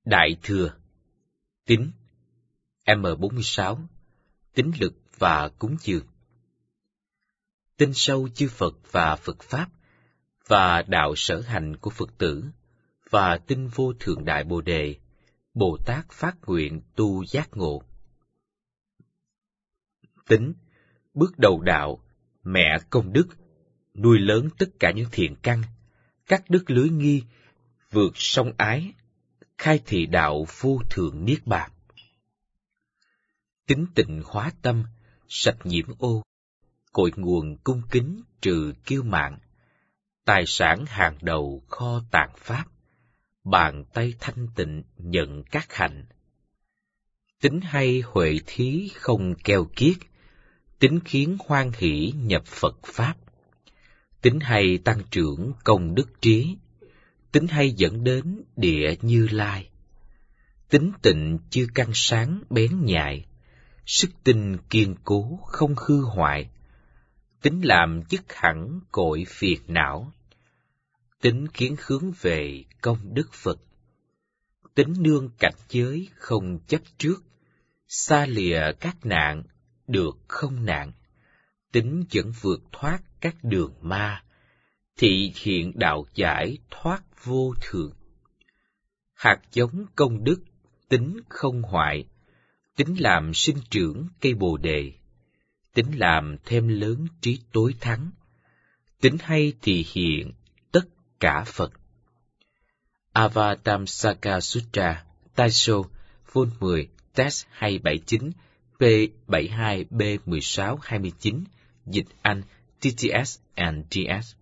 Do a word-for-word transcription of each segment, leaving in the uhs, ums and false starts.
Đại thừa. Tín. M bốn mươi sáu. Tín lực và cúng dường. Tin sâu chư Phật và Phật Pháp, và đạo sở hành của Phật tử, và tin vô thượng đại Bồ Đề, Bồ Tát phát nguyện tu giác ngộ. Tín, bước đầu đạo, mẹ công đức, nuôi lớn tất cả những thiện căn, cắt đứt lưới nghi, vượt sông ái, khai thị đạo vô thượng niết bàn. Tín tịnh hóa tâm, sạch nhiễm ô, cội nguồn cung kính trừ kiêu mạn, tài sản hàng đầu kho tàng pháp, bàn tay thanh tịnh nhận các hạnh. Tín hay huệ thí không keo kiết, tín khiến hoan hỷ nhập Phật Pháp. Tín hay tăng trưởng công đức trí, tín hay dẫn đến địa Như Lai. Tín tịnh chư căn sáng bén nhạy, sức tinh kiên cố không hư hoại. Tín làm dứt hẳn cội phiền não, tín khiến hướng về công đức Phật. Tín nương cảnh giới không chấp trước, xa lìa các nạn được không nạn. Tín dẫn vượt thoát các đường ma, thị hiện đạo giải thoát vô thường. Hạt giống công đức tín không hoại, tín làm sinh trưởng cây Bồ Đề, tín làm thêm lớn trí tối thắng, tín hay thì hiện tất cả Phật. Avatamsaka Sutra, Taisho, Vol mười, Text hai bảy chín, P bảy hai B một sáu hai chín, dịch Anh, T T S and G S.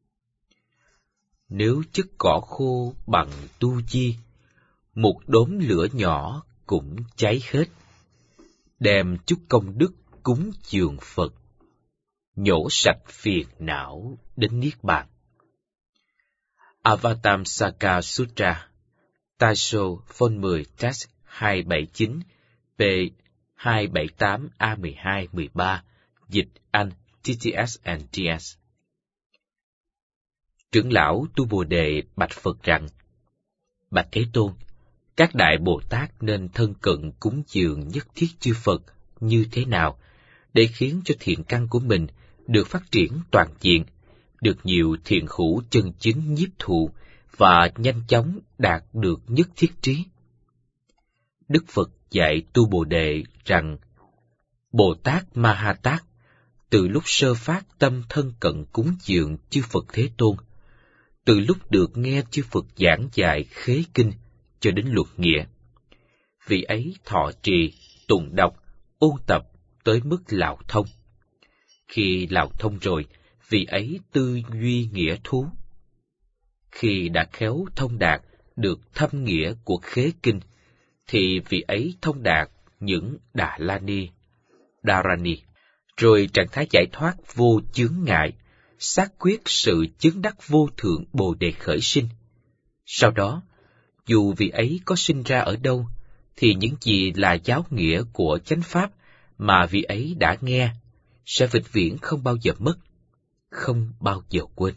Nếu chất cỏ khô bằng tu chi, một đốm lửa nhỏ cũng cháy hết. Đem chút công đức cúng dường Phật, nhổ sạch phiền não đến niết bàn. Avatamsaka Sutra, Taisho, Vol mười, Text hai bảy chín, P hai bảy tám A mười hai mười ba, dịch Anh, T T S and G S. Trưởng lão Tu Bồ Đề bạch Phật rằng: Bạch Thế Tôn, các đại Bồ Tát nên thân cận cúng dường nhất thiết chư Phật như thế nào để khiến cho thiện căn của mình được phát triển toàn diện, được nhiều thiện hữu chân chính nhiếp thụ và nhanh chóng đạt được nhất thiết trí? Đức Phật dạy Tu Bồ Đề rằng Bồ Tát Ma Ha Tát từ lúc sơ phát tâm thân cận cúng dường chư Phật Thế Tôn, từ lúc được nghe chư Phật giảng dạy khế kinh cho đến luật nghĩa, vị ấy thọ trì, tụng đọc, ôn tập tới mức lão thông. Khi lão thông rồi, vị ấy tư duy nghĩa thú. Khi đã khéo thông đạt được thâm nghĩa của khế kinh, thì vị ấy thông đạt những Đà La Ni, Dharani, rồi trạng thái giải thoát vô chướng ngại, xác quyết sự chứng đắc vô thượng Bồ Đề khởi sinh. Sau đó, dù vị ấy có sinh ra ở đâu, thì những gì là giáo nghĩa của chánh pháp mà vị ấy đã nghe sẽ vĩnh viễn không bao giờ mất, không bao giờ quên.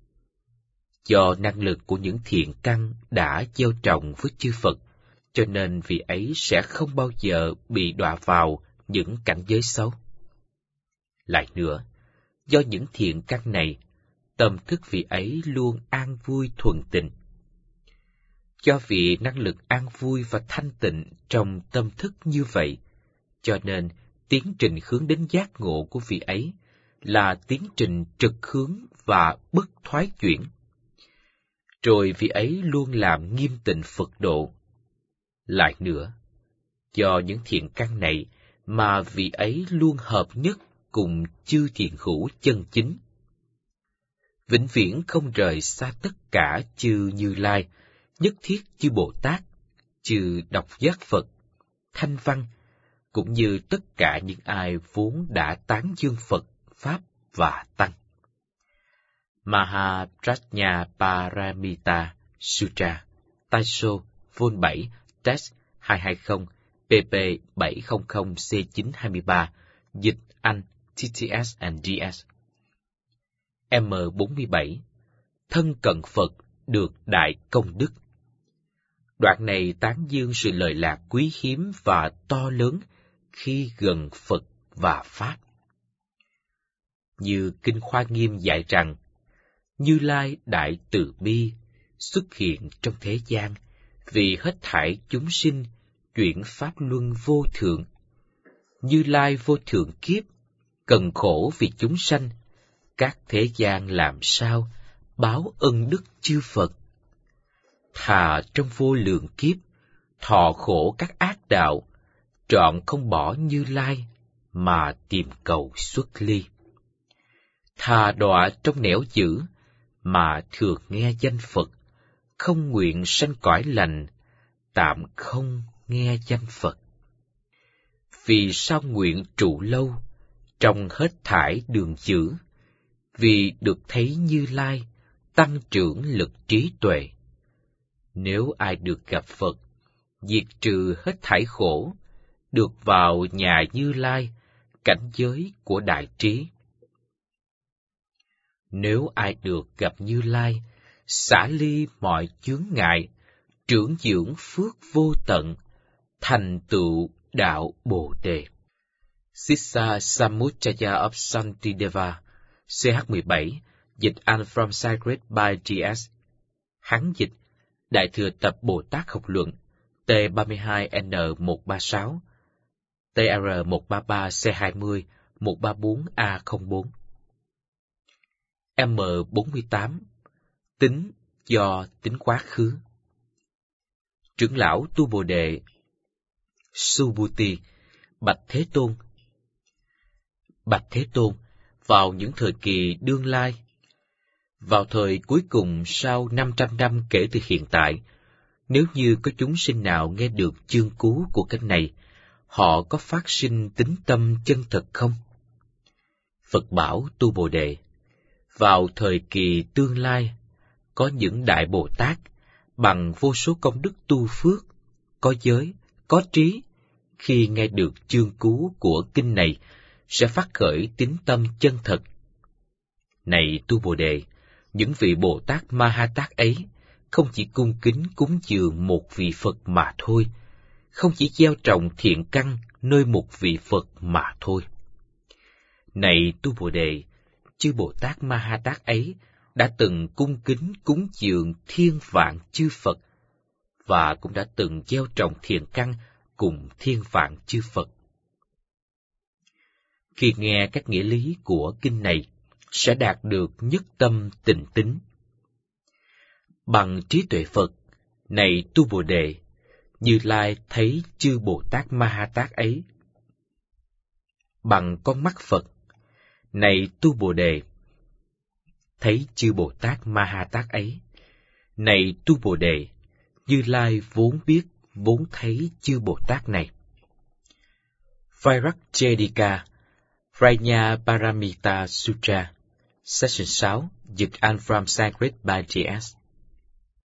Do năng lực của những thiện căn đã gieo trồng với chư Phật, cho nên vị ấy sẽ không bao giờ bị đọa vào những cảnh giới xấu. Lại nữa, do những thiện căn này, tâm thức vị ấy luôn an vui thuần tịnh. Do vì năng lực an vui và thanh tịnh trong tâm thức như vậy, cho nên tiến trình hướng đến giác ngộ của vị ấy là tiến trình trực hướng và bất thoái chuyển. Rồi vị ấy luôn làm nghiêm tịnh Phật độ. Lại nữa, do những thiện căn này mà vị ấy luôn hợp nhất cùng chư thiện hữu chân chính, vĩnh viễn không rời xa tất cả chư Như Lai, nhất thiết chư Bồ Tát, chư độc giác Phật, Thanh Văn, cũng như tất cả những ai vốn đã tán dương Phật, Pháp và Tăng. Mahaprajnaparamita Sutra, Taisho, Vol bảy, Text hai hai không, P P bảy không không C chín hai ba, dịch Anh, T T S and G S. M bốn mươi bảy. Thân cận Phật được đại công đức. Đoạn này tán dương sự lợi lạc quý hiếm và to lớn khi gần Phật và Pháp. Như Kinh Hoa Nghiêm dạy rằng, Như Lai Đại Từ Bi xuất hiện trong thế gian vì hết thảy chúng sinh chuyển pháp luân vô thượng. Như Lai vô thượng kiếp cần khổ vì chúng sanh, các thế gian làm sao báo ân đức chư Phật. Thà trong vô lượng kiếp thọ khổ các ác đạo, trọn không bỏ Như Lai mà tìm cầu xuất ly. Thà đọa trong nẻo dữ mà thường nghe danh Phật, không nguyện sanh cõi lành, tạm không nghe danh Phật. Vì sao nguyện trụ lâu trong hết thải đường dữ? Vì được thấy Như Lai tăng trưởng lực trí tuệ. Nếu ai được gặp Phật, diệt trừ hết thải khổ, được vào nhà Như Lai, cảnh giới của đại trí. Nếu ai được gặp Như Lai, xả ly mọi chướng ngại, trưởng dưỡng phước vô tận, thành tựu đạo Bồ Đề. Sissa Samujjaya of Santideva, C H mười bảy, dịch And from Sacred by G S. Hán dịch, Đại Thừa Tập Bồ Tát Học Luận, T ba mươi hai N một ba sáu, T R một ba ba C hai mươi, một ba bốn A không bốn. M bốn mươi tám, tính do tính quá khứ. Trưởng lão Tu Bồ Đề Subhuti bạch Thế Tôn: Bạch Thế Tôn, vào những thời kỳ đương lai, vào thời cuối cùng sau năm trăm năm kể từ hiện tại, nếu như có chúng sinh nào nghe được chương cứu của kinh này, họ có phát sinh tín tâm chân thật không? Phật bảo Tu Bồ Đề: vào thời kỳ tương lai, có những đại Bồ Tát bằng vô số công đức tu phước, có giới, có trí, khi nghe được chương cứu của kinh này, sẽ phát khởi tín tâm chân thật. Này Tu Bồ Đề, những vị Bồ Tát Ma Ha Tát ấy không chỉ cung kính cúng dường một vị Phật mà thôi, không chỉ gieo trồng thiện căn nơi một vị Phật mà thôi. Này Tu Bồ Đề, chư Bồ Tát Ma Ha Tát ấy đã từng cung kính cúng dường thiên vạn chư Phật, và cũng đã từng gieo trồng thiện căn cùng thiên vạn chư Phật. Khi nghe các nghĩa lý của kinh này, sẽ đạt được nhất tâm tịnh tín. Bằng trí tuệ Phật, này Tu Bồ Đề, Như Lai thấy chư Bồ Tát Ma Ha Tát ấy. Bằng con mắt Phật, này Tu Bồ Đề, thấy chư Bồ Tát Ma Ha Tát ấy. Này Tu Bồ Đề, Như Lai vốn biết, vốn thấy chư Bồ Tát này. Vairagjedika Prajna Paramita Sutra, Section sáu, dịch And from Sacred by G S.